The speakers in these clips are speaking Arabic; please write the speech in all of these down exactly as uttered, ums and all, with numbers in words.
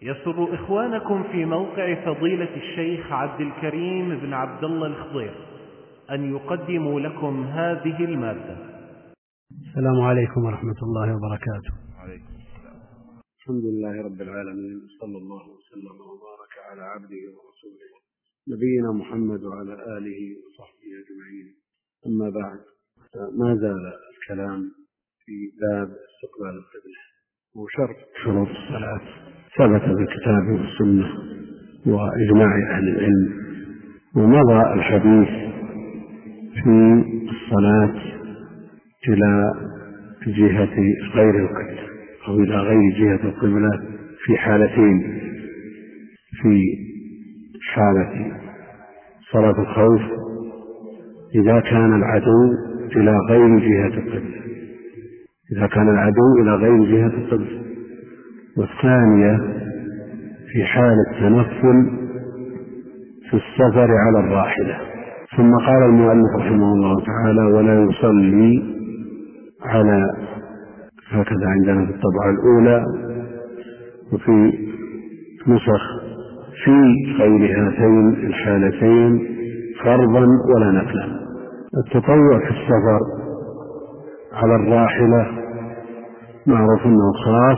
يسر إخوانكم في موقع فضيلة الشيخ عبد الكريم بن عبد الله الخضير أن يقدموا لكم هذه المادة. السلام عليكم ورحمة الله وبركاته. عليكم السلام. الحمد لله رب العالمين، صلى الله وسلم وبارك على عبده ورسوله نبينا محمد وعلى آله وصحبه أجمعين. أما بعد، ما زال الكلام في باب استقبال القبلة وشرط شروط الصلاة ثبت بالكتاب والسنة وإجماع أهل العلم، ومضى الحديث في الصلاة إلى جهة غير القبلة أو إلى غير جهة القبلة في حالتين: في حالة صلاة الخوف إذا كان العدو إلى غير جهة القبلة إذا كان العدو إلى غير جهة القبلة والثانية في حالة تنفل في السفر على الراحلة. ثم قال المؤلف رحمه الله تعالى: ولا يصلي على، هكذا عندنا في الطبعة الأولى وفي نسخ، في غير هاتين الحالتين فرضا ولا نفلا. التطوع في السفر على الراحلة معروف أنه خاص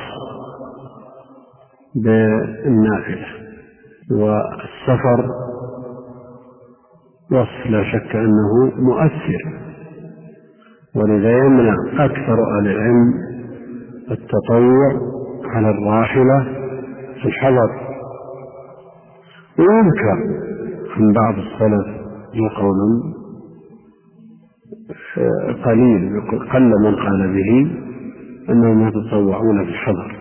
بالنافلة، والسفر وصف لا شك أنه مؤثر، ولذا يمنع أكثر أهل العلم التطوع على الراحلة في الحضر. ويذكر عن بعض السلف قول قليل قل من قال به أنهم يتطوعون في الحضر،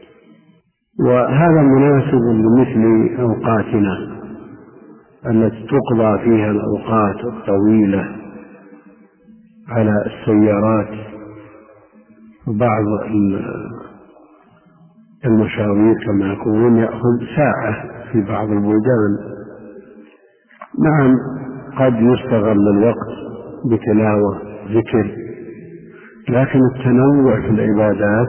وهذا مناسب لمثل أوقاتنا التي تقضى فيها الأوقات الطويلة على السيارات، وبعض المشاوير كما يقولون يأخذ ساعة في بعض البلدان. نعم، قد يستغل الوقت بتلاوة ذكر، لكن التنوع في العبادات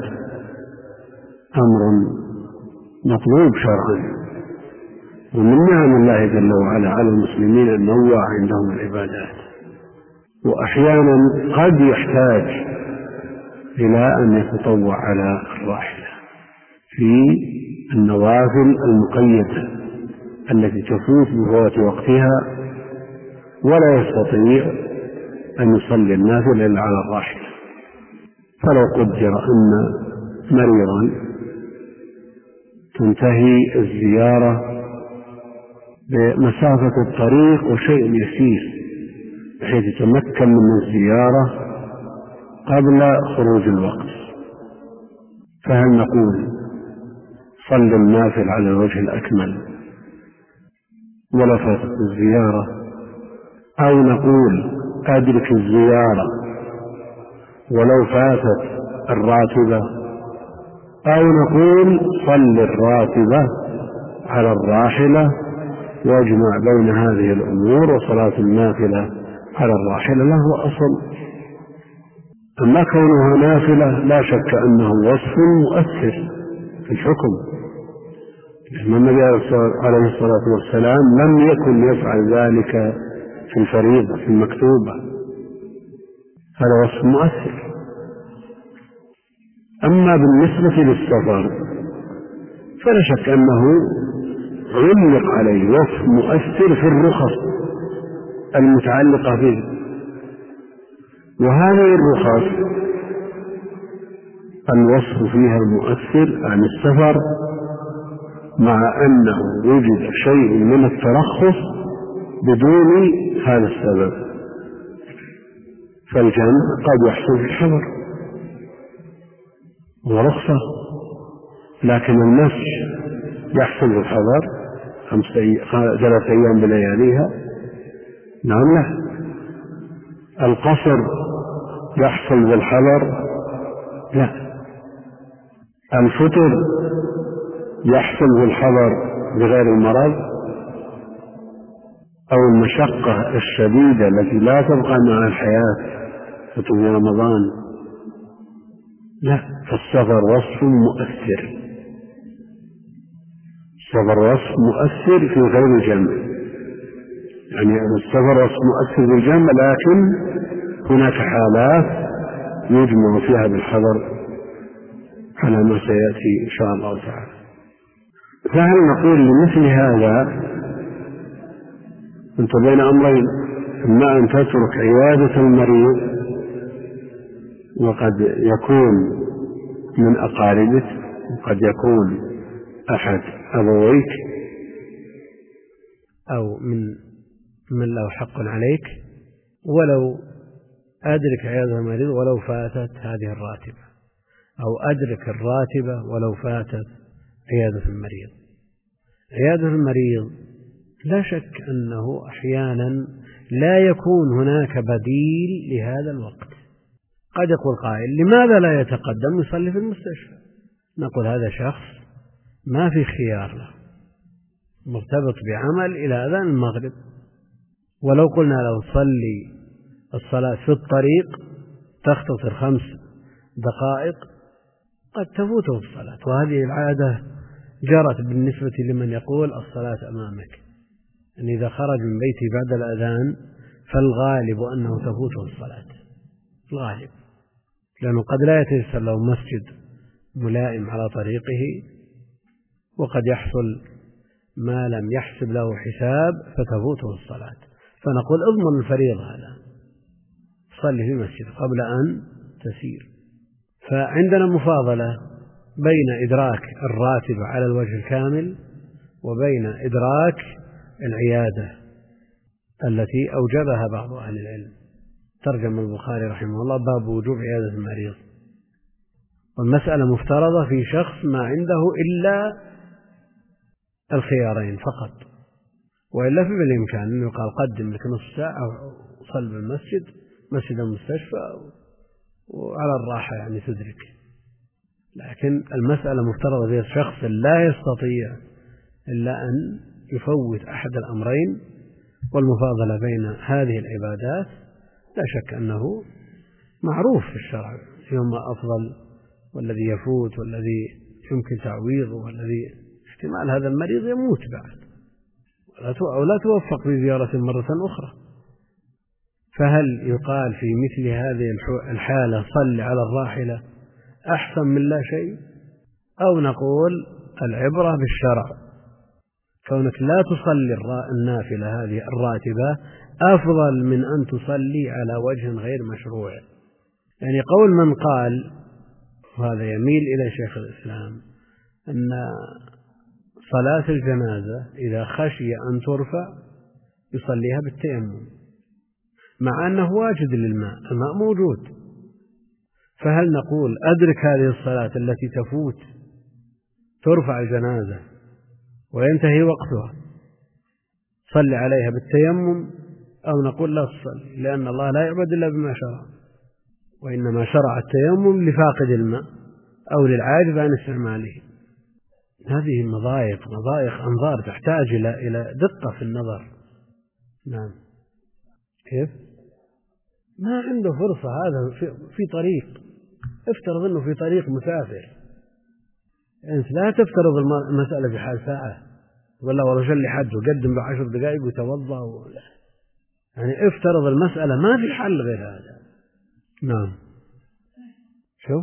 أمر مطلوب شرعا، ومن نعم الله جل وعلا على المسلمين النوع عندهم العبادات. وأحيانا قد يحتاج إلى أن يتطوع على الراحلة في النوافل المقيدة التي تفوت بفوات وقتها ولا يستطيع أن يصلي النافلة إلا على الراحلة. فلو قدر أن مريضا تنتهي الزيارة بمسافة الطريق وشيء يسير بحيث يتمكن من الزيارة قبل خروج الوقت، فهل نقول صل النافل على الوجه الأكمل ولا فاتت الزيارة، أو نقول أدرك الزيارة ولو فاتت الراتبة، أو نقول صل الراتبة على الراحلة واجمع بين هذه الأمور وصلاة النافلة على الراحلة له أصل. أما كونها نافلة لا شك أنه وصف مؤثر في الحكم، لأن النبي عليه الصلاة والسلام لم يكن يفعل ذلك في الفريضة في المكتوبة، هذا وصف مؤثر. أما بالنسبة للسفر فلا شك أنه علق عليه وصف مؤثر في الرخص المتعلقة به، وهذه الرخص الوصف فيها المؤثر عن السفر مع أنه وجد شيء من الترخص بدون هذا السبب. فالجمع قد يحصل في الحضر ورخصة، لكن النسج يحصل في الحضر ثلاث أيام بلياليها، نعم لا. القصر يحصل بالحضر، لا. الفطر يحصل بالحضر بغير المرض، أو المشقة الشديدة التي لا تبقى مع الحياة فتو رمضان، لا. فالسفر وصف مؤثر السفر وصف مؤثر في غير الجمع، يعني السفر وصف مؤثر في الجمع، لكن هناك حالات يجمع فيها بالحضر على ما سيأتي إن شاء الله تعالى. فهل نقول لمثل هذا أنت بين أمرين، إما أن تترك عيادة المريض وقد يكون من أقاربك وقد يكون أحد أبويك أو من من له حق عليك، ولو أدرك عيادة المريض ولو فاتت هذه الراتبة، أو أدرك الراتبة ولو فاتت عيادة المريض. عيادة المريض لا شك أنه أحيانا لا يكون هناك بديل لهذا الوقت. قد يقول قائل لماذا لا يتقدم يصلي في المستشفى؟ نقول هذا شخص ما في خيار له، مرتبط بعمل إلى أذان المغرب، ولو قلنا له صلي الصلاة في الطريق تختصر خمس دقائق قد تفوته الصلاة. وهذه العادة جرت بالنسبة لمن يقول الصلاة أمامك، أن إذا خرج من بيته بعد الأذان فالغالب أنه تفوته الصلاة، الغالب، لأنه قد لا يتيسر له مسجد ملائم على طريقه، وقد يحصل ما لم يحسب له حساب فتفوته الصلاة. فنقول اضمن الفريضة هذا، صلي في مسجد قبل أن تسير. فعندنا مفاضلة بين إدراك الراتب على الوجه الكامل وبين إدراك العيادة التي أوجبها بعض أهل العلم. ترجم البخاري رحمه الله باب وجوب عيادة المريض، والمسألة مفترضة في شخص ما عنده إلا الخيارين فقط، وإلا في بالإمكان أنه يقال قدم لك نصف ساعة وصل بالمسجد مسجد المستشفى وعلى الراحة يعني تدرك. لكن المسألة مفترضة في الشخص لا يستطيع إلا أن يفوت أحد الأمرين، والمفاضلة بين هذه العبادات لا شك أنه معروف في الشرع فيما أفضل، والذي يفوت والذي يمكن تعويضه والذي احتمال هذا المريض يموت بعد أو لا توفق في زيارة مرة أخرى. فهل يقال في مثل هذه الحالة صل على الراحلة أحسن من لا شيء، أو نقول العبرة بالشرع، كونك لا تصلي النافلة هذه الراتبة أفضل من أن تصلي على وجه غير مشروع. يعني قول من قال، وهذا يميل إلى شيخ الإسلام، أن صلاة الجنازة إذا خشي أن ترفع يصليها بالتيمم، مع أنه واجد للماء، الماء موجود. فهل نقول أدرك هذه الصلاة التي تفوت ترفع الجنازة وينتهي وقتها صل عليها بالتيمم، أو نقول لا تصلي لأن الله لا يعبد إلا بما شرع، وإنما شرع التيمم لفاقد الماء أو للعاجز عن استعماله؟ هذه مضايق مضايق أنظار تحتاج إلى إلى دقة في النظر. نعم. كيف؟ ما عنده فرصة، هذا في, في طريق، افترض أنه في طريق مسافر، أنت لا تفترض المسألة في حال ساعة ولا والله جل حد وقدم بعشر دقائق وتوضأ ولا. يعني افترض المسألة ما في حل غير هذا. نعم. شو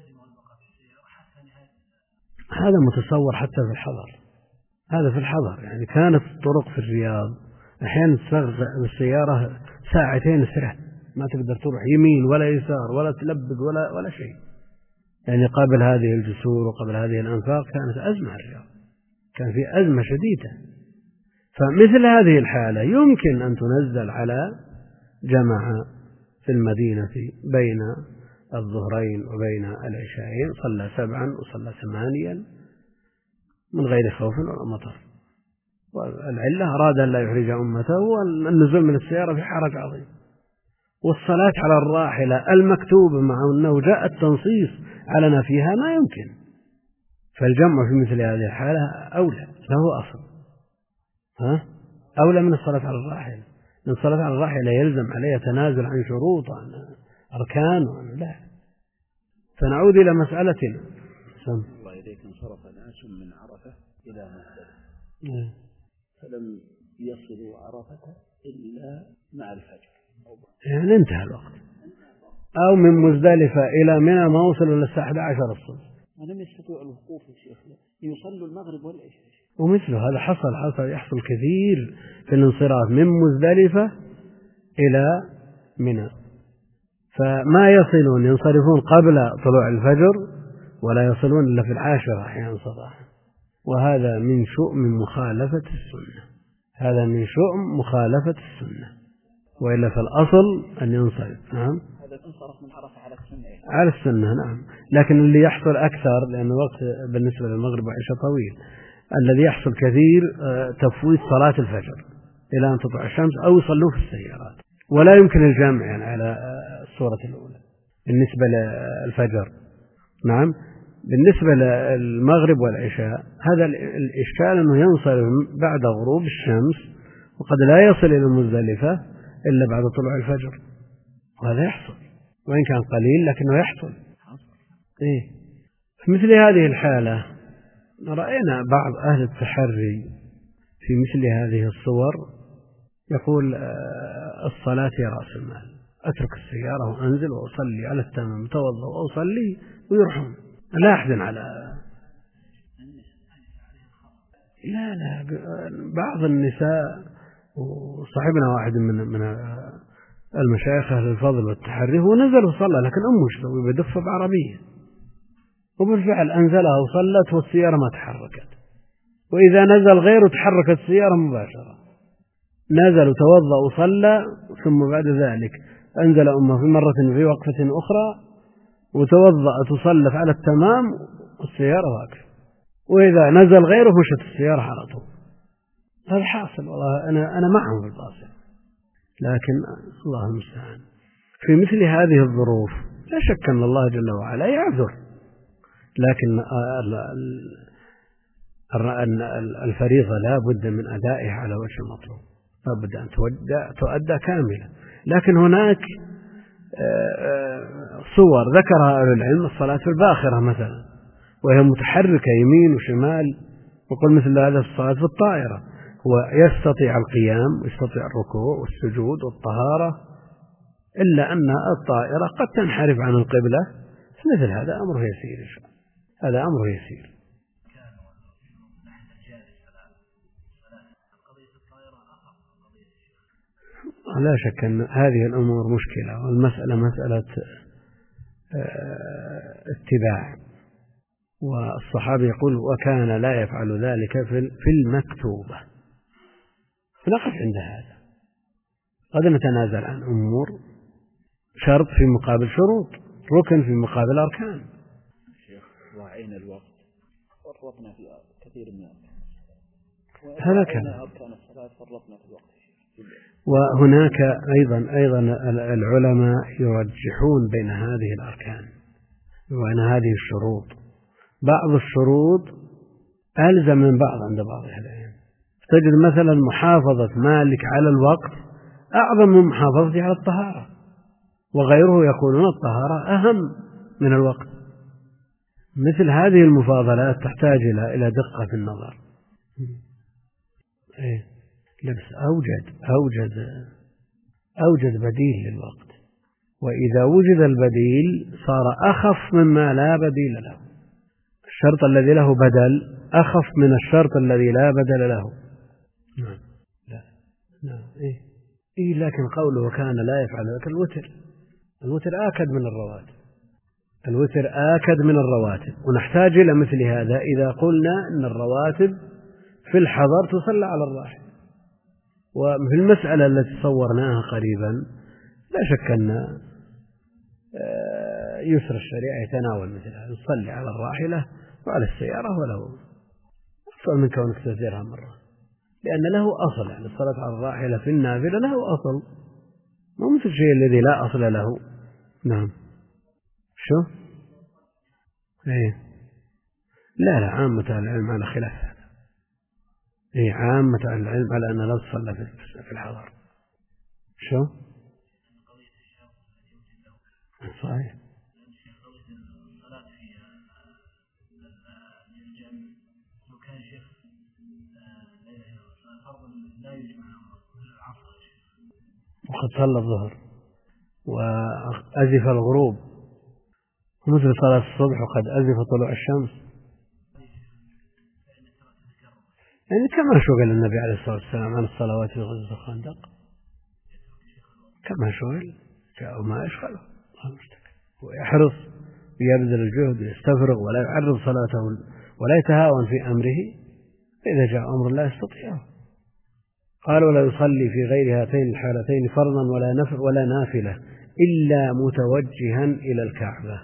هذا متصور حتى في الحضر، هذا في الحضر. يعني كانت الطرق في الرياض أحيانا تستغرق السيارة ساعتين سرعة، ما تقدر تروح يمين ولا يسار ولا تلبق ولا ولا شيء. يعني قبل هذه الجسور وقبل هذه الأنفاق كانت أزمة الرياض، كان في أزمة شديدة. فمثل هذه الحالة يمكن أن تنزل على جماعة في المدينة بين الظهرين وبين العشاءين، صلى سبعا وصلى ثمانيا من غير خوف ولا مطر، والعلة أراد أن لا يحرج أمته والنزول من السيارة في حرج عظيم. والصلاة على الراحلة المكتوبة مع أنه جاء التنصيص على نفيها ما يمكن، فالجمع في مثل هذه الحالة أولى، له أصل، ها أولى من الصلاة على الراحلة. من الصلاة على الراحلة يلزم عليها تنازل عن شروط عن أركان، لا. فنعود إلى مسألتنا. الله إليك انصرف الناس ناس من عرفة إلى مزدلفة فلم يصلوا عرفة إلا مع الفجر يعني انتهى الوقت، أو من مزدلفة إلى منى ما وصلوا للساعة أحد عشر الصبح ولم يستطيعوا الوقوف يا شيخ يصلوا المغرب والعشاء. ومثله هذا حصل حصل يحصل كثير في الانصراف من مزدلفة إلى منى، فما يصلون ينصرفون قبل طلوع الفجر ولا يصلون إلا في العاشرة أحيانا صباحا، وهذا من شؤم مخالفة السنة، هذا من شؤم مخالفة السنة، وإلا في الأصل أن ينصرف. نعم هذا انصرف من عرفة على السنة على السنة. نعم، لكن اللي يحصل أكثر لأن الوقت بالنسبة للمغرب والعشاء طويل، الذي يحصل كثير تفويت صلاة الفجر إلى أن تطلع الشمس أو يصلوا في السيارات، ولا يمكن الجمع يعني على الصورة الأولى بالنسبة للفجر. نعم، بالنسبة للمغرب والعشاء هذا الإشكال أنه ينصرف بعد غروب الشمس وقد لا يصل إلى المزدلفة إلا بعد طلوع الفجر، وهذا يحصل وإن كان قليل لكنه يحصل. إيه؟ في مثل هذه الحالة رأينا بعض أهل التحري في مثل هذه الصور يقول الصلاة هي رأس المال، أترك السيارة وأنزل وأصلي على التمام، توضأ وأصلي ويرحم، لا أحزن على لا لا بعض النساء. وصاحبنا واحد من من المشايخ أهل الفضل والتحري هو نزل وصلى، لكن أمه شو بدفة بعربية، وبالفعل أنزلها وصلت والسيارة ما تحركت، وإذا نزل غيره تحركت السيارة مباشرة، نزل وتوضأ وصلى ثم بعد ذلك أنزل أمه في مرة في وقفة أخرى وتوضأت وصلت على التمام والسيارة واقفة، وإذا نزل غيره مشت السيارة على طول. هذا حاصل والله، أنا أنا معهم في الباصل، لكن الله المستعان. في مثل هذه الظروف لا شك أن الله جل وعلا يعذر، لكن الفريضة لا بد من أدائها على وجه المطلوب، لا بد أن تؤدى كاملة. لكن هناك صور ذكرها أهل العلم، الصلاة في الباخرة مثلا وهي متحركة يمين وشمال، وقل مثل هذا الصلاة في الطائرة، هو يستطيع القيام ويستطيع الركوع والسجود والطهارة، إلا أن الطائرة قد تنحرف عن القبلة، مثل هذا أمره يسير، هذا أمره يسير. لا شك أن هذه الأمور مشكلة، والمسألة مسألة اتباع، والصحابي يقول وكان لا يفعل ذلك في المكتوبة. فنقف عند هذا، قد نتنازل عن أمور، شرط في مقابل شروط، ركن في مقابل أركان. شيخ وعين الوقت فرطنا في كثير من هذا كلام. أركان الصلاة فرطنا في الوقت. وهناك أيضا أيضا العلماء يرجحون بين هذه الأركان وبين هذه الشروط، بعض الشروط ألزم من بعض عند بعض أهل العلم. تجد مثلا محافظة مالك على الوقت أعظم من محافظته على الطهارة، وغيره يقولون الطهارة أهم من الوقت. مثل هذه المفاضلات تحتاج إلى دقة في النظر. إيه؟ لبس أوجد أوجد أوجد بديل للوقت، وإذا وجد البديل صار أخف مما لا بديل له. الشرط الذي له بدل أخف من الشرط الذي لا بدل له. نعم. لا نعم. إيه؟ إيه لكن قوله وكان لا يفعل ذلك. الوتر الوتر آكد من الرواتب، الوتر آكد من الرواتب، ونحتاج إلى مثل هذا إذا قلنا أن الرواتب في الحضر تصلى على الراحل. وفي المسألة التي صورناها قريبا لا شك أن يسر الشريعة يتناول مثل هذا، نصلي على الراحلة وعلى السيارة ولو أفضل من كونك تسيرها مرة، لأن له أصل، يعني الصلاة على الراحلة في النافلة له أصل، ما مثل الشيء الذي لا أصل له. نعم. شو؟ إيه؟ لا لا، عامة العلم على خلاف هذا. إيه عامة العلم على أن لا تصلى في الحضر. شو؟ صحيح. وقد صلى الظهر وأزف الغروب ومثل صلاة الصبح وقد أزف طلوع الشمس، يعني كما شغل النبي عليه الصلاة والسلام عن الصلوات في غزوة الخندق، كما شغل جاء ما يشغله ويحرص ويبذل الجهد ويستفرغ ولا يعرض صلاته ولا يتهاون في أمره، فإذا جاء أمر لا يستطيعه. قال: ولا يصلي في غير هاتين الحالتين فرضا ولا نفل ولا نافلة إلا متوجها إلى الكعبة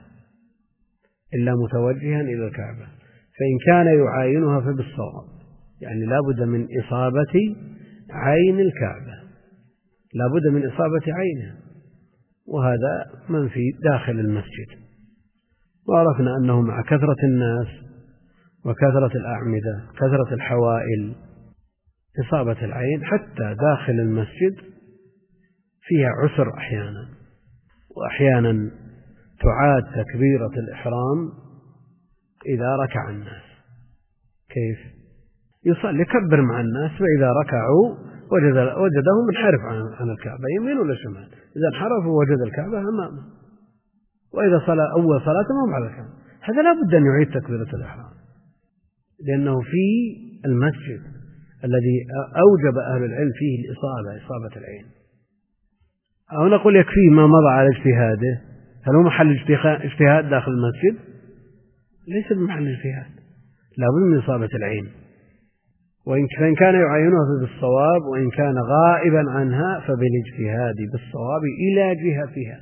إلا متوجها إلى الكعبة فإن كان يعاينها فبالصواب، يعني لا بد من إصابة عين الكعبة، لا بد من إصابة عينها، وهذا منفي داخل المسجد. وعرفنا أنه مع كثرة الناس وكثرة الأعمدة كثرة الحوائل إصابة العين حتى داخل المسجد فيها عسر أحيانا، وأحيانا تعاد تكبيرة الإحرام إذا ركع الناس. كيف؟ يصلي يكبر مع الناس، فإذا ركعوا وجد وجدهم منحرف عن الكعبة يمين ولا شمال، إذا انحرفوا وجد الكعبة أمامه، وإذا صلى أول صلاة ما على الكعبة. هذا لا بد أن يعيد تكبيرة الإحرام، لأنه في المسجد الذي أوجب أهل العلم فيه الإصابة إصابة العين. أو نقول يكفي ما مضى على اجتهاده. هل هو محل اجتهاد داخل المسجد؟ ليس بمحل اجتهاد، لا بد من إصابة العين، وإن كان يعينها بالصواب، وإن كان غائبا عنها فبالاجتهاد بالصواب إلى جهتها.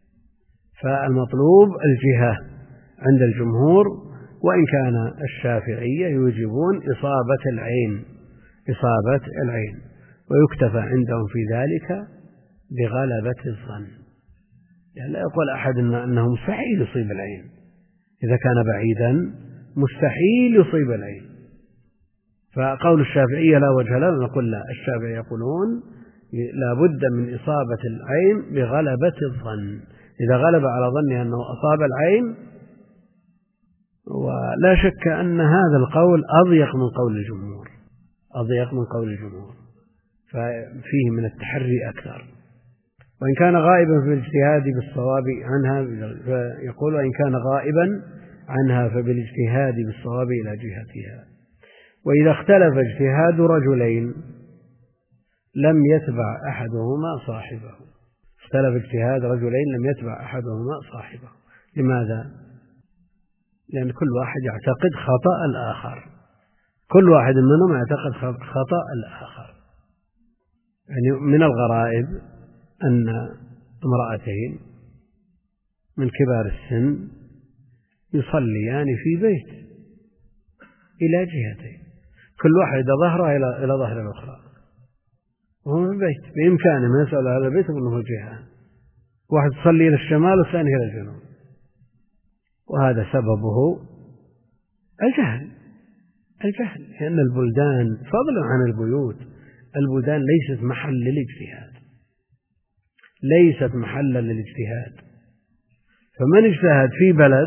فالمطلوب الجهة عند الجمهور، وإن كان الشافعية يوجبون إصابة العين إصابة العين ويكتفى عندهم في ذلك بغلبة الظن، يعني لا يقول أحد أنه مستحيل يصيب العين، إذا كان بعيدا مستحيل يصيب العين. فقول الشافعية لا وجه له، نقول لا، الشافعية يقولون لا بد من إصابة العين بغلبة الظن، إذا غلب على ظنه أنه أصاب العين. ولا شك أن هذا القول أضيق من قول الجمهور أضيق من قول الجمهور ففيه من التحري أكثر. وإن كان غائبا في الاجتهاد بالصواب عنها، فيقول وإن كان غائبا عنها فبالاجتهاد بالصواب إلى جهتها. وإذا اختلف اجتهاد رجلين لم يتبع أحدهما صاحبه اختلف اجتهاد رجلين لم يتبع أحدهما صاحبه. لماذا؟ لأن كل واحد يعتقد خطأ الآخر، كل واحد منهم يعتقد خطأ الآخر. يعني من الغرائب أن امرأتين من كبار السن يصليان في بيت إلى جهتين، كل واحد ظهره إلى إلى ظهر الأخرى، وهو في البيت بإمكانه ما يسأل هذا البيت أنه جهة، واحد تصلي إلى الشمال والثاني إلى الجنوب، وهذا سببه الجهل الجهل لأن البلدان فضلا عن البيوت، البلدان ليست محل للاجتهاد ليست محلا للاجتهاد. فمن اجتهد في بلد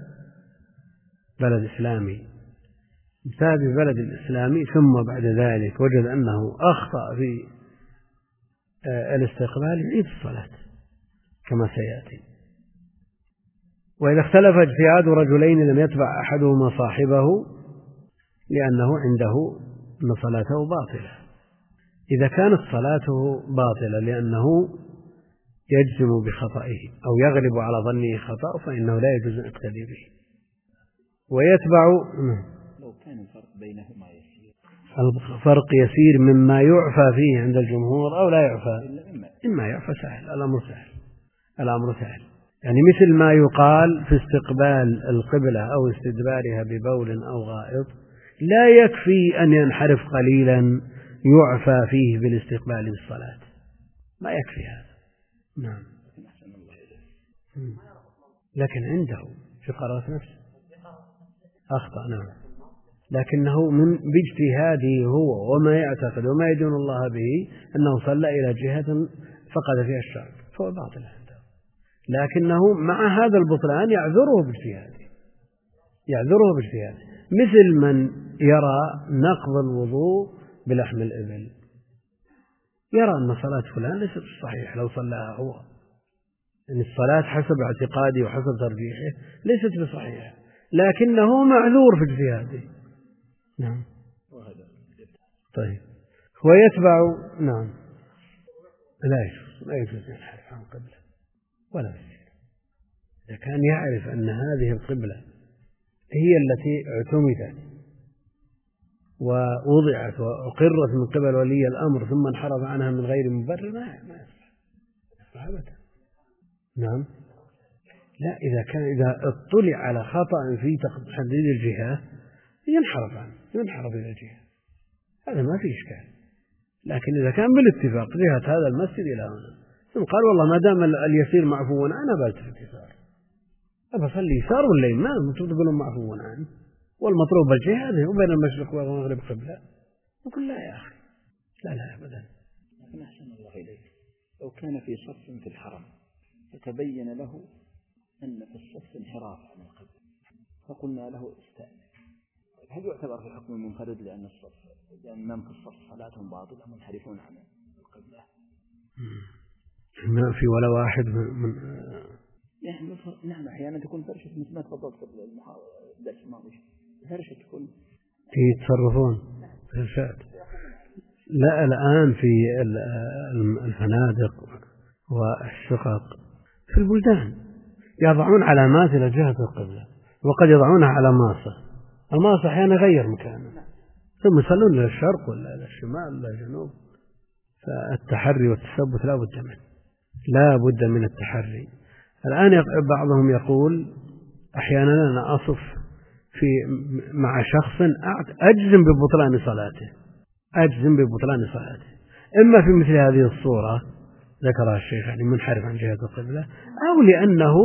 بلد إسلامي اجتهد في بلد الإسلامي ثم بعد ذلك وجد أنه أخطأ في الاستقبال يعيد الصلاة كما سيأتي. وإذا اختلف اجتهاد رجلين لم يتبع أحدهما صاحبه لأنه عنده أن صلاته باطلة. إذا كانت صلاته باطلة لأنه يجزم بخطئه أو يغلب على ظنه خطأ فإنه لا يجوز أن يقتدي به. ويتبع لو كان الفرق بينهما يسير الفرق يسير مما يعفى فيه عند الجمهور أو لا يعفى، إما يعفى سهل، الأمر سهل الأمر سهل يعني مثل ما يقال في استقبال القبلة أو استدبارها ببول أو غائط لا يكفي أن ينحرف قليلا يعفى فيه بالاستقبال بالصلاة، ما يكفي هذا. نعم. لكن عنده في قرارة نفسه أخطأ، نعم، لكنه من باجتهاده هو وما يعتقد وما يدين الله به أنه صلى إلى جهة فقد فيها الشرع فهو باطل عنده، لكنه مع هذا البطلان يعذره باجتهاده يعذره باجتهاده مثل من يرى نقض الوضوء بلحم الإبل، يرى أن صلاة فلان ليست صحيحة لو صلاها هو، يعني الصلاة حسب اعتقادي وحسب ترجيحه ليست بصحيحة، لكنه معذور في اجتهاده. نعم. طيب. ويتبع. نعم. لا يجوز لا يجوز ينحرف عن قبله ولا يصير. إذا كان يعرف أن هذه القبلة هي التي اعتمدت ووضعت وأقرت من قبل ولي الأمر ثم انحرف عنها من غير مبرر ما ما يصلح أبدا. نعم. لا، إذا كان إذا اطلع على خطأ في تحديد الجهة ينحرف عنه ينحرف إلى الجهة، هذا ما في إشكال. لكن إذا كان بالاتفاق جهة هذا المسجد إلى هنا ثم قال والله ما دام اليسير معفو أنا بلتفت يسار، أبى أصلي يسار ولا يمين، ما تقولون معفو عنه والمطلوب الجهة هذه وبين المشرق والمغرب قبلة. نقول لا يا أخي، لا لا أبدا. لكن أحسن الله إليك، لو كان في صف في الحرم فتبين له أن في الصف انحراف عن القبلة فقلنا له استأذن، هل يعتبر في حكم المنفرد لأن الصف لأن من في الصف صلاتهم باطلة منحرفون عن القبلة؟ ما في ولا واحد من, من يعني نعم أحيانا تكون فرشة مثل ما تفضلت قبل الدرس الماضي، فرشة تكون يتصرفون فرشات. لا، الآن في الفنادق والشقق في البلدان يضعون علامات إلى جهة القبلة وقد يضعونها على ماصة، الماصة أحيانا غير مكانه ثم يصلون إلى الشرق ولا إلى الشمال ولا الجنوب. فالتحري والتثبت لا بد منه، لا بد من التحري. الآن بعضهم يقول أحيانا أنا أصف في مع شخص أجزم ببطلان صلاته أجزم ببطلان صلاته إما في مثل هذه الصورة ذكرها الشيخ يعني منحرف عن جهة القبلة، أو لأنه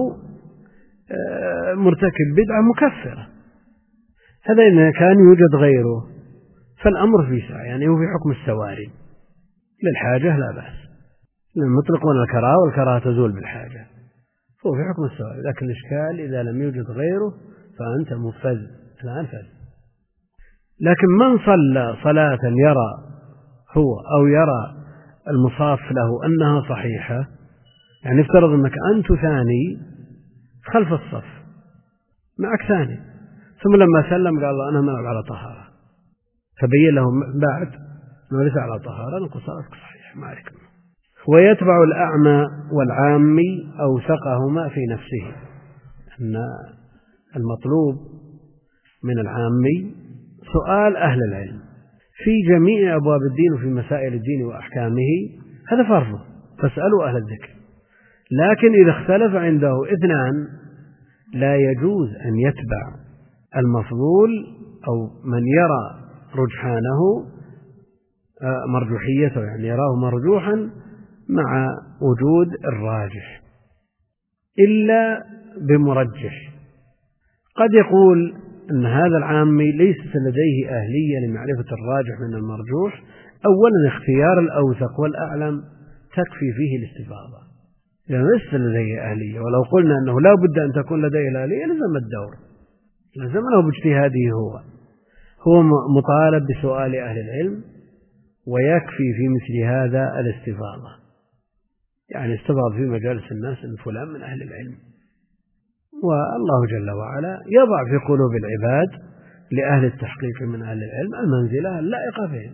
مرتكب بدعة مكفرة. هذا إذا كان يوجد غيره فالأمر في سعة، يعني هو في حكم السواري للحاجة لا بأس، المطلقون الكراهة والكراهة تزول بالحاجة، هو في حكم السواري. لكن الإشكال إذا لم يوجد غيره فأنت مفز الآن فز. لكن من صلى صلاة يرى هو أو يرى المصاف له أنها صحيحة، يعني افترض أنك أنت ثاني خلف الصف معك ثاني ثم لما سلم قال الله أنا ما على طهارة، فبين له بعد أنه ليس على طهارة، نقول صلاتك صحيح ما عليك. ويتبع الأعمى والعامي أوثقهما في نفسه، أن المطلوب من العامي سؤال أهل العلم في جميع أبواب الدين وفي مسائل الدين وأحكامه، هذا فرضه فاسألوا أهل الذكر. لكن إذا اختلف عنده اثنان لا يجوز أن يتبع المفضول أو من يرى رجحانه مرجوحيته، يعني يراه مرجوحا مع وجود الراجح إلا بمرجح. قد يقول أن هذا العامي ليست لديه أهلية لمعرفة الراجح من المرجوح. أولا اختيار الأوثق والأعلم تكفي فيه الاستفاضة، لأنه ليس لديه أهلية، ولو قلنا أنه لا بد أن تكون لديه الأهلية لزم الدور، لزمنه باجتهاده هو هو مطالب بسؤال أهل العلم، ويكفي في مثل هذا الاستفاضة، يعني استفاض في مجالس الناس أن فلان من أهل العلم. والله جل وعلا يضع في قلوب العباد لأهل التحقيق من أهل العلم المنزلة اللائقة بهم،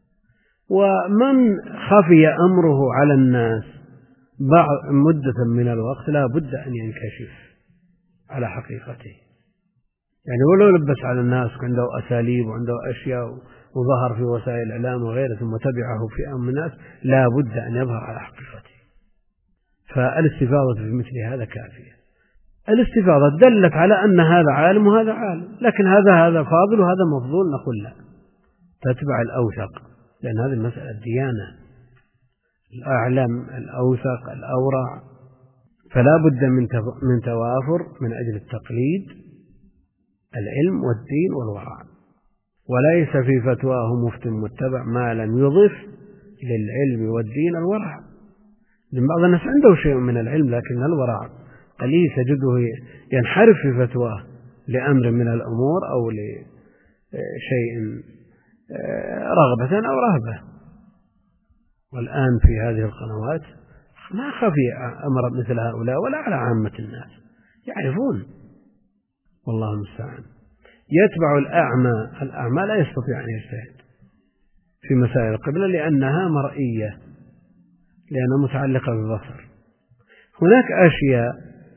ومن خفي أمره على الناس بعض مدة من الوقت لا بد أن ينكشف على حقيقته. يعني ولو لبس على الناس عنده أساليب وعنده أشياء وظهر في وسائل الإعلام وغيره ثم تبعه في أمر الناس لا بد أن يظهر على حقيقته. فالاستفاضة في مثل هذا كافية. الاستفاضة دلت على أن هذا عالم وهذا عالم، لكن هذا هذا فاضل وهذا مفضول، نقول لا، تتبع الأوثق، لأن هذه المسألة الديانة، الأعلم الأوثق الأورع، فلا بد من من توافر من أجل التقليد العلم والدين والورع. وليس في فتواه مفت متبع ما لم يضف للعلم والدين الورع، لأن بعض الناس عنده شيء من العلم لكن الورع قليل، تجده ينحرف في فتواه لأمر من الأمور أو شيء رغبة أو رهبة. والآن في هذه القنوات ما خفي أمر مثل هؤلاء ولا على عامة الناس، يعرفون، والله المستعان. يتبع الأعمى، الأعمى لا يستطيع أن يجتهد في مسائل القبلة لأنها مرئية، لأنها متعلقة بالبصر. هناك أشياء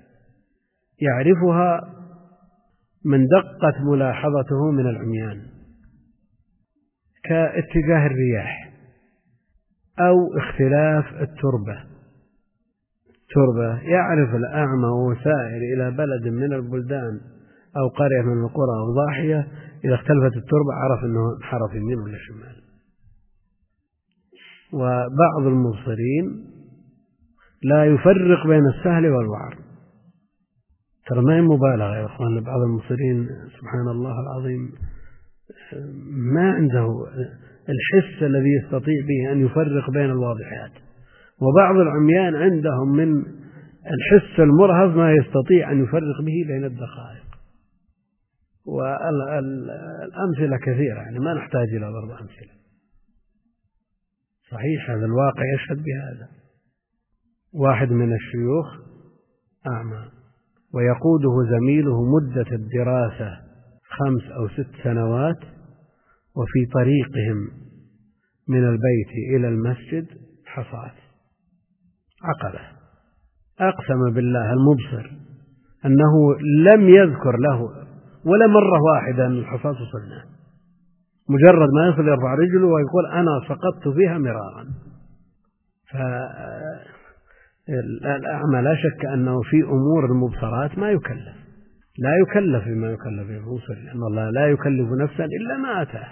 يعرفها من دقة ملاحظته من العميان، كاتجاه الرياح أو اختلاف التربة. التربة يعرف الأعمى وهو سائر إلى بلد من البلدان أو قرية من القرى أو ضاحية، إذا اختلفت التربة عرف أنه انحرف يمين ولا شمال. وبعض المبصرين لا يفرق بين السهل والوعر. ترى ما هي مبالغة يا أخوان، بعض المبصرين سبحان الله العظيم ما عنده الحس الذي يستطيع به أن يفرق بين الواضحات، وبعض العميان عندهم من الحس المرهف ما يستطيع أن يفرق به بين الدقائق. والأمثلة كثيرة، يعني ما نحتاج إلى ضرب أمثلة. صحيح هذا الواقع يشهد بهذا. واحد من الشيوخ أعمى ويقوده زميله مدة الدراسة خمس أو ست سنوات، وفي طريقهم من البيت إلى المسجد حصات عقبة. أقسم بالله المبصر أنه لم يذكر له ولا مرة واحدة أن الحصات وصلنا، مجرد ما يصل يرفع رجله ويقول أنا سقطت فيها مرارا. فالأعمى لا شك أنه في أمور المبصرات ما يكلف، لا يكلف بما يكلف به المبصر، لأن الله لا يكلف نفسا إلا ما أتاه.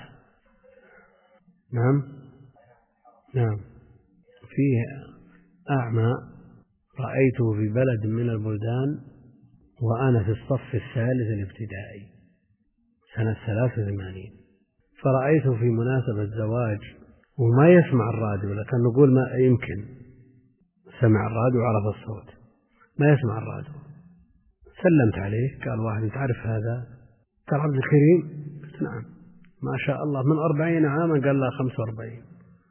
نعم نعم. فيه أعمى رأيته في بلد من البلدان وأنا في الصف الثالث الابتدائي سنة ثلاثة وثمانين، فرأيته في مناسبة زواج وما يسمع الراديو، لكن نقول ما يمكن سمع الراديو وعرف الصوت، ما يسمع الراديو. سلمت عليه، قال واحد تعرف هذا؟ قال عبد الكريم. قلت نعم. ما شاء الله من أربعين عاما؟ قال لا خمسة وأربعين.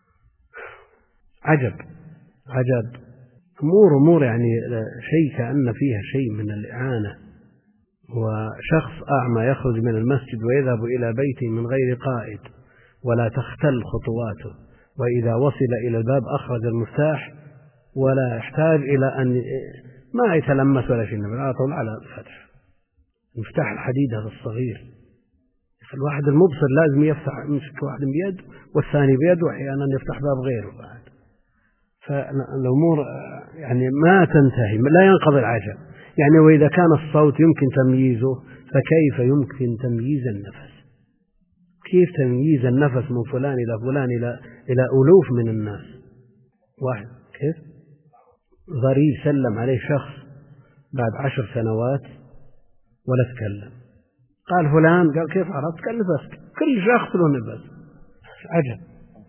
عجب عجب. أمور أمور يعني شيء كأن فيها شيء من الإعانة. وشخص أعمى يخرج من المسجد ويذهب إلى بيته من غير قائد ولا تختل خطواته، وإذا وصل إلى الباب أخرج المفتاح ولا يحتاج إلى أن ما يتلمس ولا شيء، على طول على الفتح مفتاح الحديد هذا الصغير. الواحد المبصر لازم يفتح، يمسك واحد بيد والثاني بيد، وأحيانا يفتح باب غيره بعد. فالأمور يعني ما تنتهي، لا ينقضي العجب. يعني وإذا كان الصوت يمكن تمييزه فكيف يمكن تمييز النفس؟ كيف تمييز النفس من فلان إلى فلان إلى إلى ألوف من الناس؟ واحد كيف ضريب سلم عليه شخص بعد عشر سنوات ولا تكلم، قال فلان، قال كيف عرفت؟ قال نفسك. كل شخص له نفس. عجب.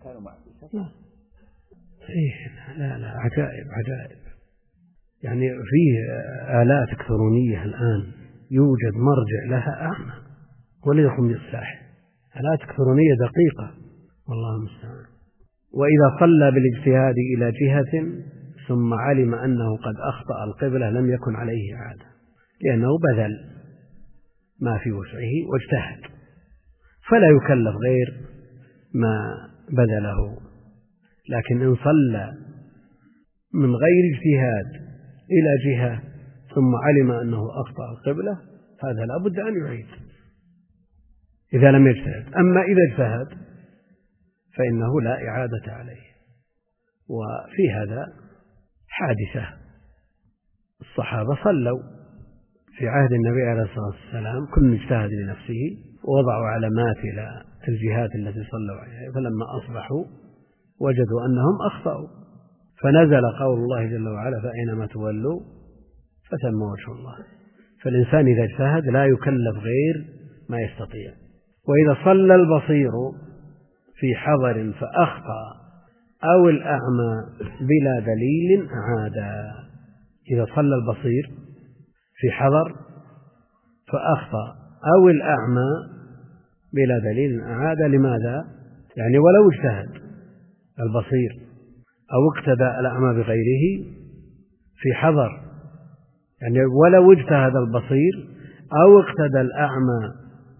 إيه لا لا عجائب عجائب. يعني فيه آلات إلكترونية الآن يوجد مرجع لها أعمى ولا يقوم بالإصلاح، آلات إلكترونية دقيقة والله المستعان. وإذا صلى بالاجتهاد إلى جهة ثم علم أنه قد أخطأ القبلة لم يكن عليه عادة، لأنه بذل ما في وسعه واجتهد، فلا يكلف غير ما بذله. لكن إن صلى من غير اجتهاد إلى جهة ثم علم أنه أخطأ القبلة هذا لا بد أن يعيد إذا لم يجتهد. أما إذا اجتهد فإنه لا إعادة عليه. وفي هذا حادثة، الصحابة صلوا في عهد النبي عليه الصلاة والسلام، كل اجتهد لنفسه ووضعوا علامات إلى الجهات التي صلوا عليها، فلما أصبحوا وجدوا أنهم أخطأوا، فنزل قول الله جل وعلا فأينما تولوا فثم وجه الله. فالإنسان إذا اجتهد لا يكلف غير ما يستطيع. وإذا صلى البصير في حضر فأخطأ أو الأعمى بلا دليل عادا. إذا صلى البصير في حضر فأخطأ أو الأعمى بلا دليل أعاد. لماذا؟ يعني ولو اجتهد البصير أو اقتدى الأعمى بغيره في حضر، يعني ولو اجتهد البصير أو اقتدى الأعمى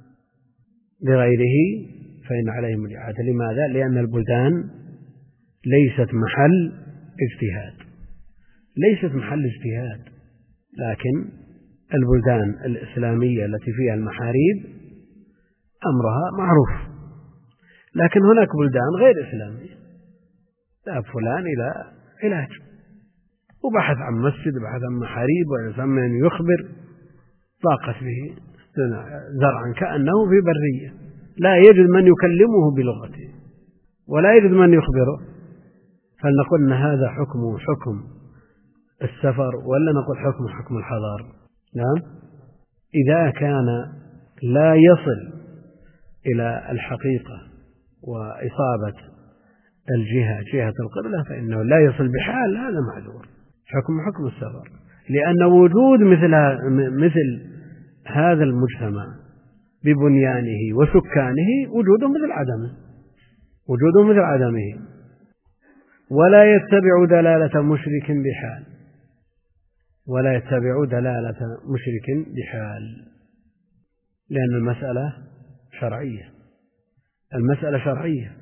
بغيره فإن عليهم الإعادة. لماذا؟ لأن البلدان ليست محل اجتهاد، ليست محل اجتهاد، لكن البلدان الإسلامية التي فيها المحاريب أمرها معروف. لكن هناك بلدان غير إسلامية، ذهب فلان إلى علاج وبحث عن مسجد وبحث عن محاريب ويسمى من يخبر، ضاقت به زرعا كأنه في برية، لا يجد من يكلمه بلغته ولا يجد من يخبره. فلنقول أن هذا حكم حكم السفر ولا نقول حكم حكم الحضار؟ نعم، إذا كان لا يصل إلى الحقيقة وإصابة الجهة جهة القبلة فإنه لا يصل بحال، هذا معذور. حكم حكم السفر، لأن وجود مثل مثل هذا المجتمع ببنيانه وسكانه وجوده مثل عدمه، وجوده مثل عدمه. ولا يتبع دلالة مشرك بحال، ولا يتبع دلالة مشرك بحال، لأن المسألة شرعية، المسألة شرعية،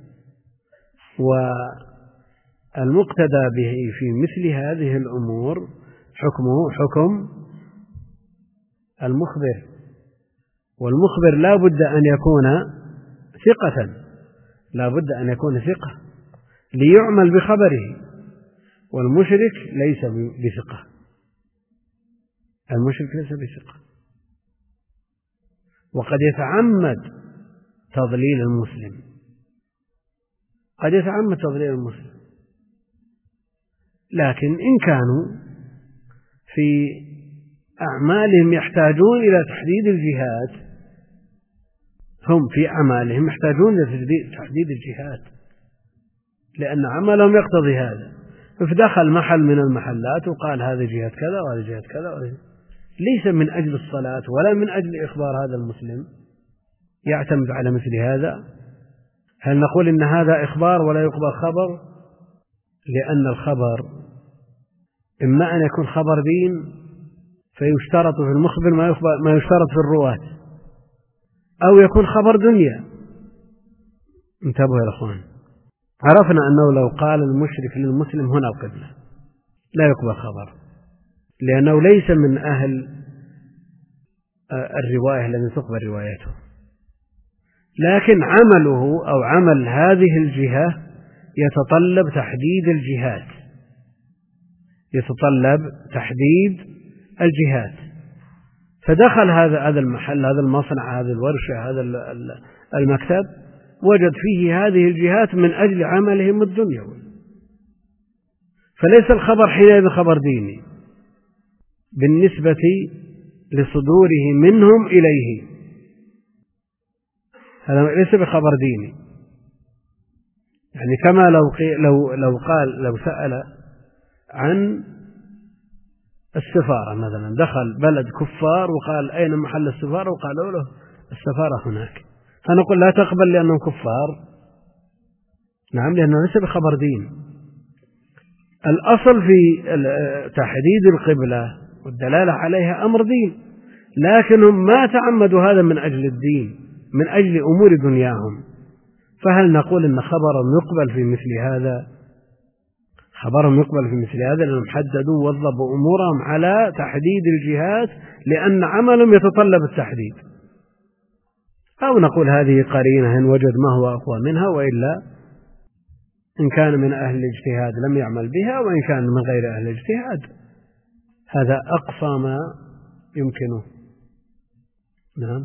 والمقتدى به في مثل هذه الأمور حكمه حكم المخبر، والمخبر لا بد أن يكون ثقة، لا بد أن يكون ثقة ليعمل بخبره، والمشرك ليس بثقة، المشرك ليس بثقة، وقد يتعمد تضليل المسلم، قد يتعمد تضليل المسلم. لكن إن كانوا في أعمالهم يحتاجون إلى تحديد الجهات، هم في أعمالهم يحتاجون إلى تحديد الجهات لأن عملهم يقتضي هذا، فدخل محل من المحلات وقال هذه جهة كذا وهذه جهة كذا وهذه، ليس من أجل الصلاة ولا من أجل إخبار هذا المسلم يعتمد على مثل هذا. هل نقول إن هذا إخبار ولا يقبل خبر؟ لأن الخبر إما أن يكون خبر دين فيشترط في المخبر ما يشترط في الرواة، أو يكون خبر دنيا. انتبهوا يا أخوان، عرفنا أنه لو قال المشرك للمسلم هنا القبلة لا يقبل خبر، لأنه ليس من أهل الرواية الذي تقبل روايته، لكن عمله أو عمل هذه الجهة يتطلب تحديد الجهات، يتطلب تحديد الجهات. فدخل هذا هذا المحل، هذا المصنع، هذه الورشة، هذا المكتب، وجد فيه هذه الجهات من أجل عملهم الدنيوي، فليس الخبر حينئذ خبر ديني بالنسبة لصدوره منهم إليه، هذا ليس بخبر ديني. يعني كما لو لو لو قال لو سأل عن السفارة مثلا، دخل بلد كفار وقال أين محل السفارة وقالوا له السفارة هناك، فنقول لا تقبل لأنهم كفار؟ نعم، لأنه ليس بخبر دين. الأصل في تحديد القبلة والدلالة عليها أمر دين، لكنهم ما تعمدوا هذا من أجل الدين، من أجل أمور دنياهم. فهل نقول إن خبرهم يقبل في مثل هذا؟ خبرهم يقبل في مثل هذا لأنهم حددوا ووظبوا أمورهم على تحديد الجهات لأن عملهم يتطلب التحديد. أو نقول هذه قرينة إن وجد ما هو أقوى منها، وإلا إن كان من أهل الاجتهاد لم يعمل بها، وإن كان من غير أهل الاجتهاد هذا أقصى ما يمكنه. نعم.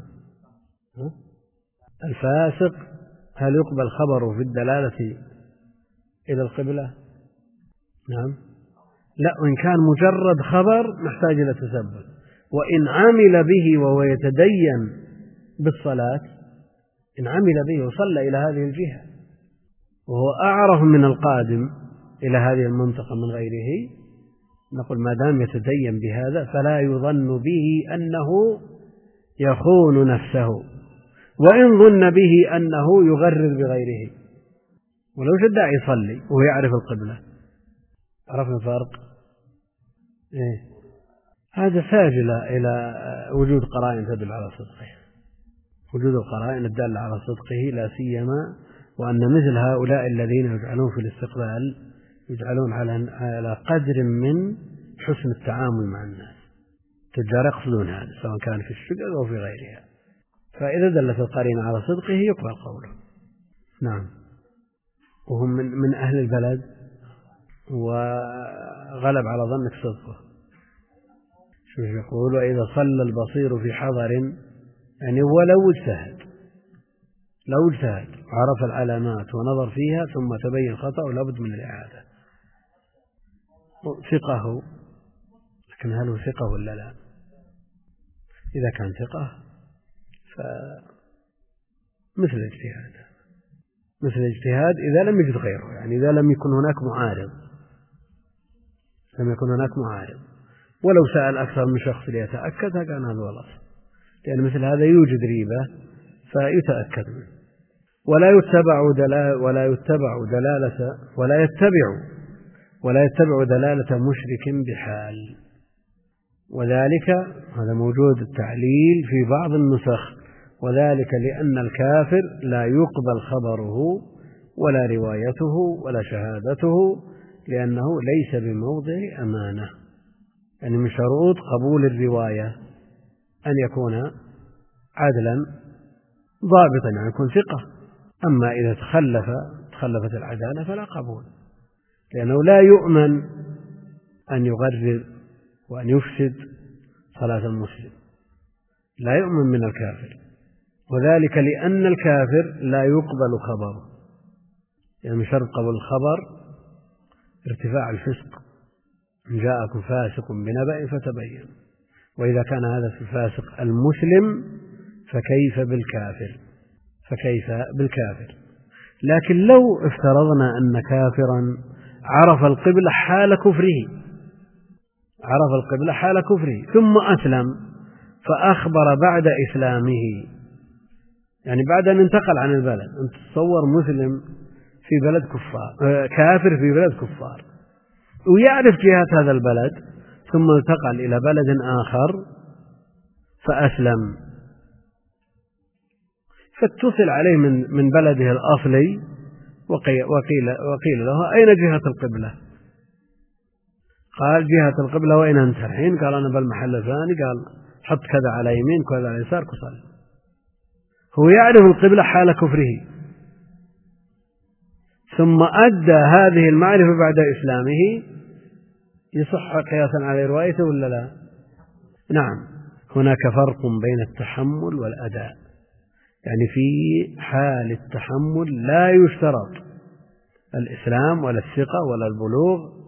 الفاسق هل يقبل خبره في الدلالة إلى القبلة؟ نعم، لا، وإن كان مجرد خبر محتاج إلى تثبت، وإن عمل به وهو يتدين بالصلاة، إن عمل به وصلى إلى هذه الجهة وهو أعرف من القادم إلى هذه المنطقة من غيره، نقول ما دام يتدين بهذا فلا يظن به أنه يخون نفسه، وإن ظن به أنه يغرر بغيره. ولو شدع يصلي وهو يعرف القبلة. عرفنا الفرق؟ إيه؟ هذا يحتاج إلى وجود قرائن تدل على صدقه، وجود القرائن الدالة على صدقه، لا سيما وأن مثل هؤلاء الذين يجعلون في الاستقبال يجعلون على قدر من حسن التعامل مع الناس. تجار يقصدون هذا سواء كان في الشقق أو في غيرها، فإذا دلت القرينة على صدقه يقبل قوله. نعم. وهم من, من أهل البلد وغلب على ظنك صدقه. شو يقول؟ وإذا صلى البصير في حضر، يعني ولو اجتهد لو اجتهد عرف العلامات ونظر فيها ثم تبين خطأ ولابد من الإعادة. ثقه، لكن هل هو ثقه ولا لا؟ إذا كان ثقه فمثل الاجتهاد، مثل الاجتهاد إذا لم يجد غيره، يعني إذا لم يكن هناك معارض، لم يكن هناك معارض. ولو سأل أكثر من شخص ليتأكد كان هذا الأصل، لأن مثل هذا يوجد ريبة فيتأكد منه. ولا يتبع دلالة ولا يتبع دلالة ولا يتبع ولا يتبع دلالة مشرك بحال. وذلك هذا موجود التعليل في بعض النسخ، وذلك لأن الكافر لا يقبل خبره ولا روايته ولا شهادته، لأنه ليس بموضع أمانة. يعني من شروط قبول الرواية أن يكون عدلا ضابطا، يعني يكون ثقة. أما إذا تخلف تخلفت العدالة فلا قبول، لأنه لا يؤمن أن يغرر وأن يفسد صلاة المسلم، لا يؤمن من الكافر. وذلك لأن الكافر لا يقبل خبره، يعني من شرط قبول الخبر ارتفاع الفسق، إن جاءكم فاسق بنبأ فتبين. وإذا كان هذا في الفاسق المسلم فكيف بالكافر فكيف بالكافر لكن لو افترضنا أن كافرا عرف القبلة حال كفره عرف القبلة حال كفره ثم أسلم فأخبر بعد إسلامه، يعني بعد أن انتقل عن البلد. أنت تصور مسلم في بلد كفار، كافر في بلد كفار، ويعرف جهات هذا البلد، ثم انتقل إلى بلد آخر فأسلم، فاتصل عليه من من بلده الأصلي وقيل, وقيل, وقيل له أين جهة القبلة؟ قال جهة القبلة وين أنت الحين؟ قال أنا بالمحل الثاني. قال حط كذا على يمين كذا على يسار كصل. هو يعرف القبلة حال كفره، ثم أدى هذه المعرفة بعد إسلامه، يصح قياسا على روايته ولا لا؟ نعم. هناك فرق بين التحمل والأداء، يعني في حال التحمل لا يشترط الإسلام ولا الثقة ولا البلوغ،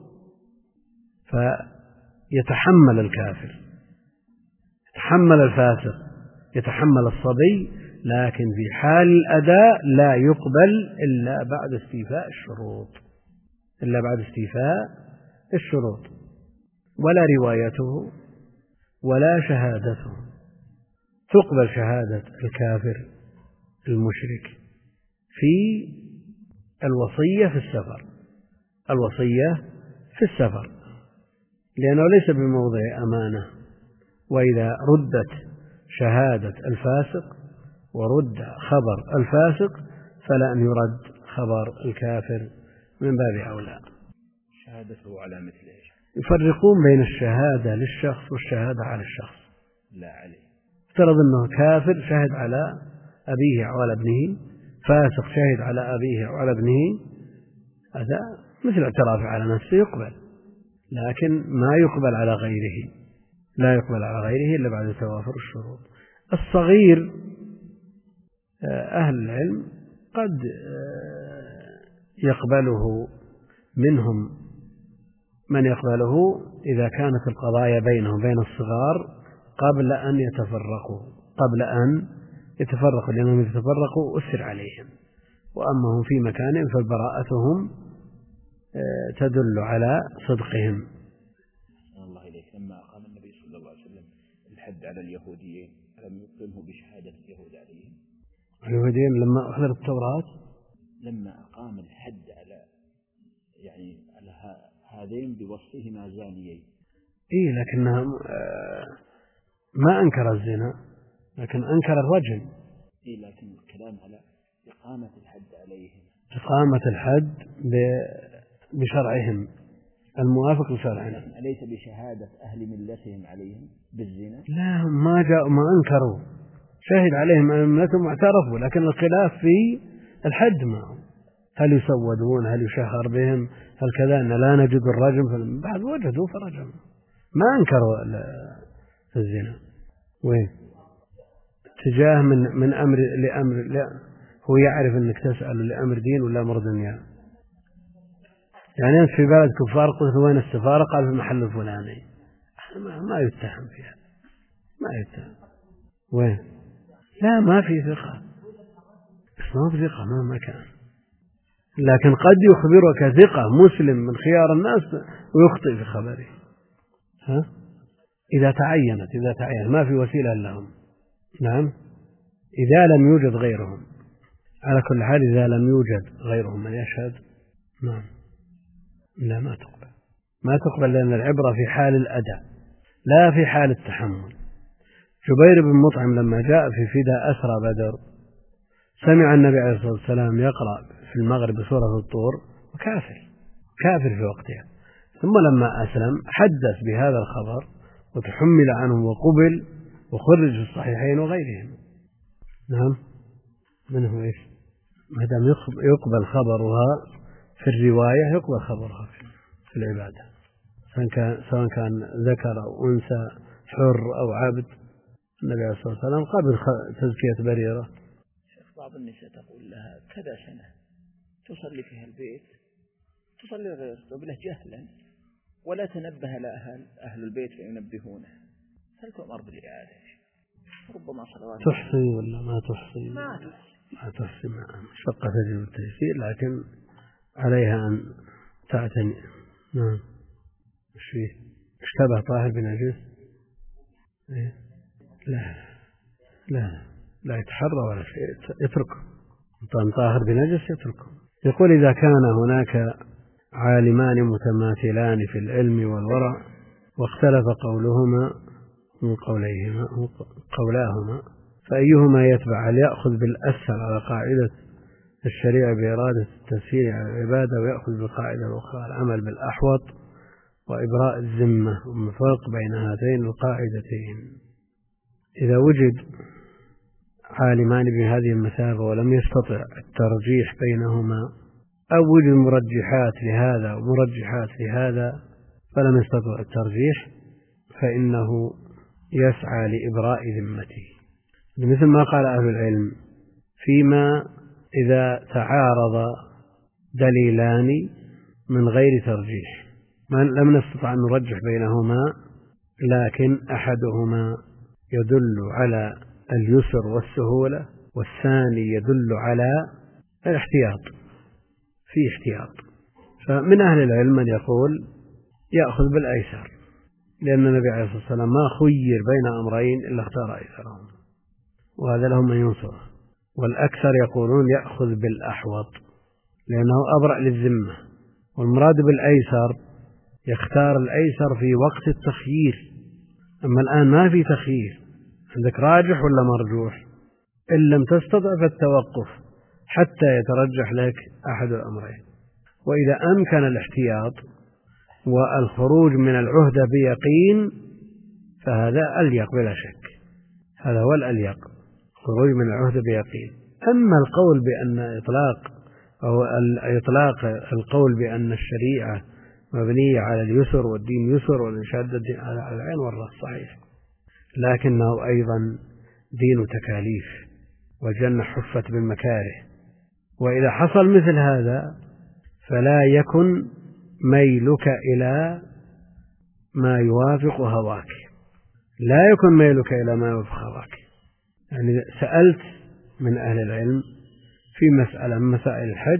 فيتحمل الكافر، يتحمل الفاسق، يتحمل الصبي، لكن في حال الأداء لا يقبل إلا بعد استيفاء الشروط إلا بعد استيفاء الشروط ولا روايته ولا شهادته. تقبل شهادة الكافر المشرك في الوصية في السفر الوصية في السفر لأنه ليس بموضع أمانة. وإذا ردت شهادة الفاسق ورد خبر الفاسق فلا أن يرد خبر الكافر من باب أولى. شهادته على مثل إيش؟ يفرقون بين الشهادة للشخص والشهادة على الشخص. لا عليه. افترض أنه كافر شهد على أبيه أو على ابنه، فاسق شهد على أبيه أو على ابنه، هذا مثل اعتراف على نفسه يقبل، لكن ما يقبل على غيره، لا يقبل على غيره إلا بعد توافر الشروط. الصغير أهل العلم قد يقبله منهم من يقبله إذا كانت القضايا بينهم بين الصغار قبل أن يتفرقوا قبل أن يتفرقوا لأنهم يتفرقوا أسر عليهم، وأما هم في مكان فبراءتهم تدل على صدقهم. الله إليك. لما قال النبي صلى الله عليه وسلم الحد على اليهوديين لم يقمه بشهادة اليهود عليهم؟ اليهوديين لما أحضر التوراة لما أقام الحد على يعني على هذين بوصفهما زانيين. إيه لكنهم ما أنكر الزنا لكن أنكر الرجم. إيه لكن الكلام على إقامة الحد عليهم، إقامة الحد بشرعهم الموافق لشرعنا، أليس بشهادة أهل ملتهم عليهم بالزنا؟ لا ما جاءوا ما أنكروا، شهد عليهم أهل ملتهم واعترفوا، لكن الخلاف في الحد معهم، هل يسودون هل يشهر بهم هل كذا، أن لا نجد الرجم، بعد وجدوا فرجم، ما أنكروا الزنا. وين اتجاه من من أمر لأمر، لا هو يعرف أنك تسأل لأمر دين ولا أمر دنيا. يعني أنت في بلد كفار قلت وين السفارة؟ قال في المحل الفلاني، ما, ما يتهم فيها، ما يتهم. وين؟ لا ما في ثقة، ما في ثقة ما مكان، لكن قد يخبرك ثقة مسلم من خيار الناس ويخطئ في خبره، ها؟ إذا تعينت إذا تعين ما في وسيلة لهم. نعم إذا لم يوجد غيرهم، على كل حال إذا لم يوجد غيرهم من يشهد نعم لا ما تقبل، ما تقبل، لأن العبرة في حال الأداء لا في حال التحمل. جبير بن مطعم لما جاء في فداء أسرى بدر سمع النبي عليه الصلاة والسلام يقرأ في المغرب بسورة الطور وكافر كافر في وقتها، ثم لما أسلم حدث بهذا الخبر وتحمل عنه وقبل وخرج في الصحيحين وغيرهم. نعم منه إيش؟ ما دام يقبل خبرها في الرواية يقبل خبرها في العبادة، سواء كان سواء كان ذكر أو أنثى حر أو عبد. النبي عليه الصلاة والسلام قبل تزكية بريرة. بعض النساء تقول لها كذا سنة تصلي فيها البيت، تصلي غير قبله جهلا ولا تنبه لأهل أهل البيت فينبهونه، هل تؤمر بالإعادة؟ ربما صلوات تحصي ولا ما تحصي؟ ما تحصي ما تحصي مع شقة تجب التيسير، لكن عليها أن تعتني. نعم ايش فيه؟ اشتبه طاهر بنجس؟ إيه؟ لا لا لا يتحرى ولا شيء، يتركه. طن طاهر بنجس يتركه. يقول إذا كان هناك عالمان متماثلان في العلم والورع واختلف قولهما من قوليهما قولاهما فأيهما يتبع؟ هل يأخذ بالأسهل على قاعدة الشريعة بإرادة التسهيل على العبادة، ويأخذ بالقاعدة الأخرى العمل بالأحوط وإبراء الذمة، وما الفرق بين هاتين القاعدتين؟ إذا وجد عالمان بهذه المثابة ولم يستطع الترجيح بينهما، أو وجد مرجحات لهذا ومرجحات لهذا فلم يستطع الترجيح، فإنه يسعى لإبراء ذمته، مثل ما قال أهل العلم فيما إذا تعارض دليلان من غير ترجيح لم نستطع أن نرجح بينهما، لكن أحدهما يدل على اليسر والسهولة والثاني يدل على الاحتياط، في احتياط، فمن أهل العلم من يقول يأخذ بالأيسر، لأن النبي عليه الصلاة والسلام ما خير بين أمرين إلا اختار أيسرهم، وهذا لهم من ينصره. والأكثر يقولون يأخذ بالأحوط لأنه أبرأ للذمة، والمراد بالأيسر يختار الأيسر في وقت التخيير. أما الآن ما في تخيير، عندك راجح ولا مرجوح، إن لم تستطع فالتوقف حتى يترجح لك أحد الأمرين. وإذا أمكن الاحتياط والخروج من العهدة بيقين فهذا أليق بلا شك، هذا هو الأليق، خروج من العهدة بيقين. أما القول بأن إطلاق أو إطلاق القول بأن الشريعة مبنية على اليسر والدين يسر والإنشاد الدين على العين والرأس صحيح، لكنه أيضا دين تكاليف، والجنة حفت بالمكاره. وإذا حصل مثل هذا فلا يكن ميلك إلى ما يوافق هواك، لا يكن ميلك إلى ما يوافق هواك. يعني سألت من أهل العلم في مسألة من مسائل الحج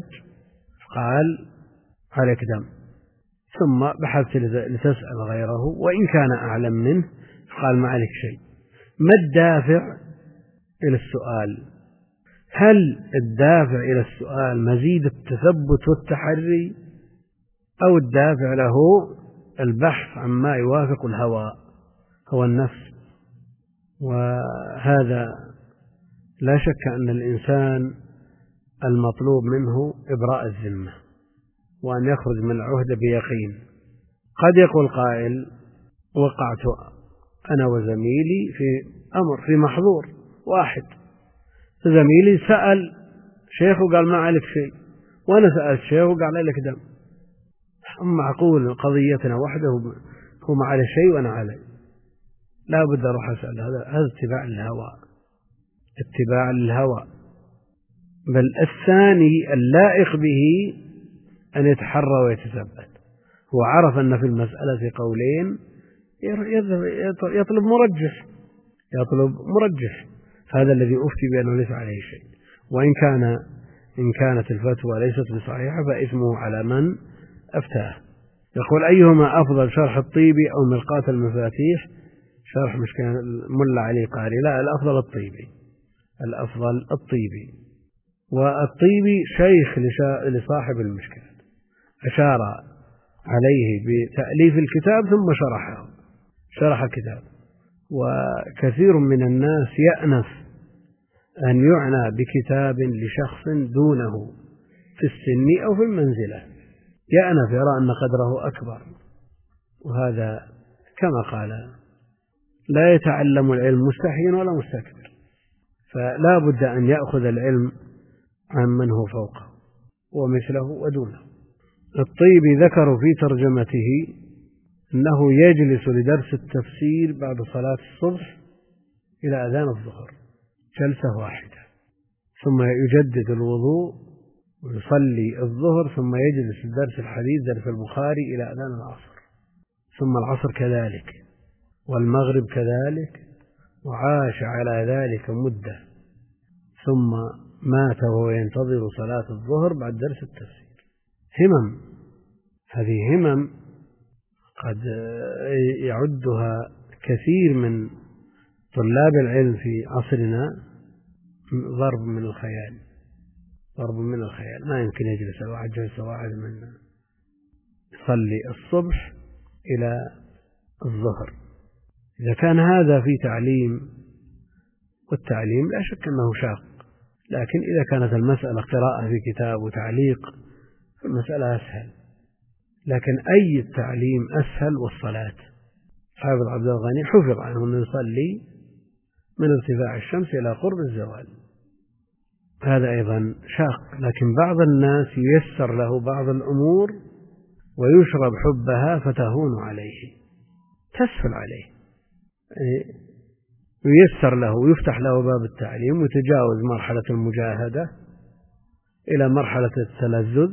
قال عليك دم، ثم بحثت لتسأل غيره وإن كان أعلم منه قال ما عليك شيء. ما الدافع إلى السؤال؟ هل الدافع إلى السؤال مزيد التثبت والتحري، أو الدافع له البحث عما يوافق الهوى هو النفس؟ وهذا لا شك أن الإنسان المطلوب منه إبراء الذمة وأن يخرج من العهدة بيقين. قد يقول قائل: وقعت أنا وزميلي في أمر، في محظور واحد، زميلي سأل شيخ وقال ما عليك شيء، وأنا سألت شيخ وقال عليك دم. معقول قضيتنا وحده، هو ما عليه شيء وأنا علي؟ لا بد أروح أسأل. هذا هذا اتباع للهوى، اتباع للهوى. بل الثاني اللائق به أن يتحرى ويتثبت. هو عرف أن في المسألة قولين، يطلب مرجح، يطلب مرجح. هذا الذي أفتي بأنه ليس عليه شيء، وإن كان إن كانت الفتوى ليست بصحيحة فإثمه على من أفتاه. يقول: أيهما أفضل، شرح الطيبي أو مرقاة المفاتيح شرح مشكلة ملا علي قاري؟ لا، الأفضل الطيبي، الأفضل الطيبي. والطيبي شيخ لصاحب المشكلة، أشار عليه بتأليف الكتاب ثم شرحه، شرح الكتاب. وكثير من الناس يأنف أن يعنى بكتاب لشخص دونه في السن أو في المنزلة، يأنف، يرى أن قدره أكبر. وهذا كما قال: لا يتعلم العلم مستحي ولا مستكبر. فلا بد أن يأخذ العلم عن من هو فوقه ومثله ودونه. الطيبي ذكر في ترجمته أنه يجلس لدرس التفسير بعد صلاة الصبح إلى أذان الظهر جلسة واحدة، ثم يجدد الوضوء ويصلي الظهر، ثم يجلس لدرس الحديث درس البخاري إلى أذان العصر، ثم العصر كذلك، والمغرب كذلك، وعاش على ذلك مدة، ثم مات وهو ينتظر صلاة الظهر بعد درس التفسير. همم، هذه همم قد يعدها كثير من طلاب العلم في عصرنا ضرب من الخيال، ضرب من الخيال. ما يمكن يجلس واحد جلسة واحد من يصلي الصبح إلى الظهر. إذا كان هذا في تعليم، والتعليم لا شك أنه شاق، لكن إذا كانت المسألة قراءة في كتاب وتعليق فالمسألة أسهل. لكن أي التعليم أسهل؟ والصلاة. حافظ عبد الغني حفظ عنه أنه يصلي من ارتفاع الشمس إلى قرب الزوال، هذا أيضا شاق. لكن بعض الناس ييسر له بعض الأمور ويشرب حبها فتهون عليه، تسهل عليه، ييسر له ويفتح له باب التعليم ويتجاوز مرحلة المجاهدة إلى مرحلة التلذذ.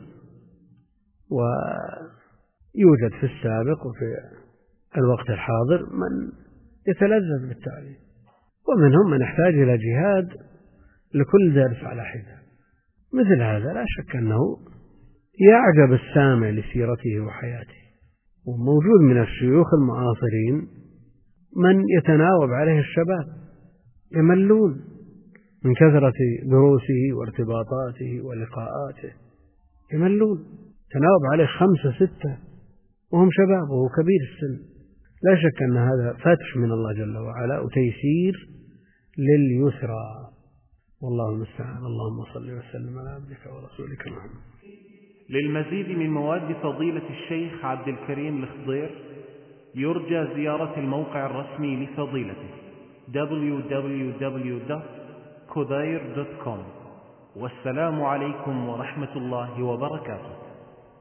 ويوجد في السابق وفي الوقت الحاضر من يتلذذ بالتعليم، ومنهم من يحتاج إلى جهاد لكل درس على حدة. مثل هذا لا شك أنه يعجب السامع لسيرته وحياته. وموجود من الشيوخ المعاصرين من يتناوب عليه الشباب، يملون من كثرة دروسه وارتباطاته ولقاءاته، يملون، تناوب عليه خمسة ستة وهم شباب وهو كبير السن. لا شك أن هذا فتح من الله جل وعلا وتيسير لليسرى، والله المستعان. اللهم صل وسلم على عبدك ورسولك محمد. للمزيد من مواد فضيلة الشيخ عبد الكريم الخضير يرجى زيارة الموقع الرسمي لفضيلته دبليو دبليو دبليو دوت كوداير دوت كوم. والسلام عليكم ورحمة الله وبركاته.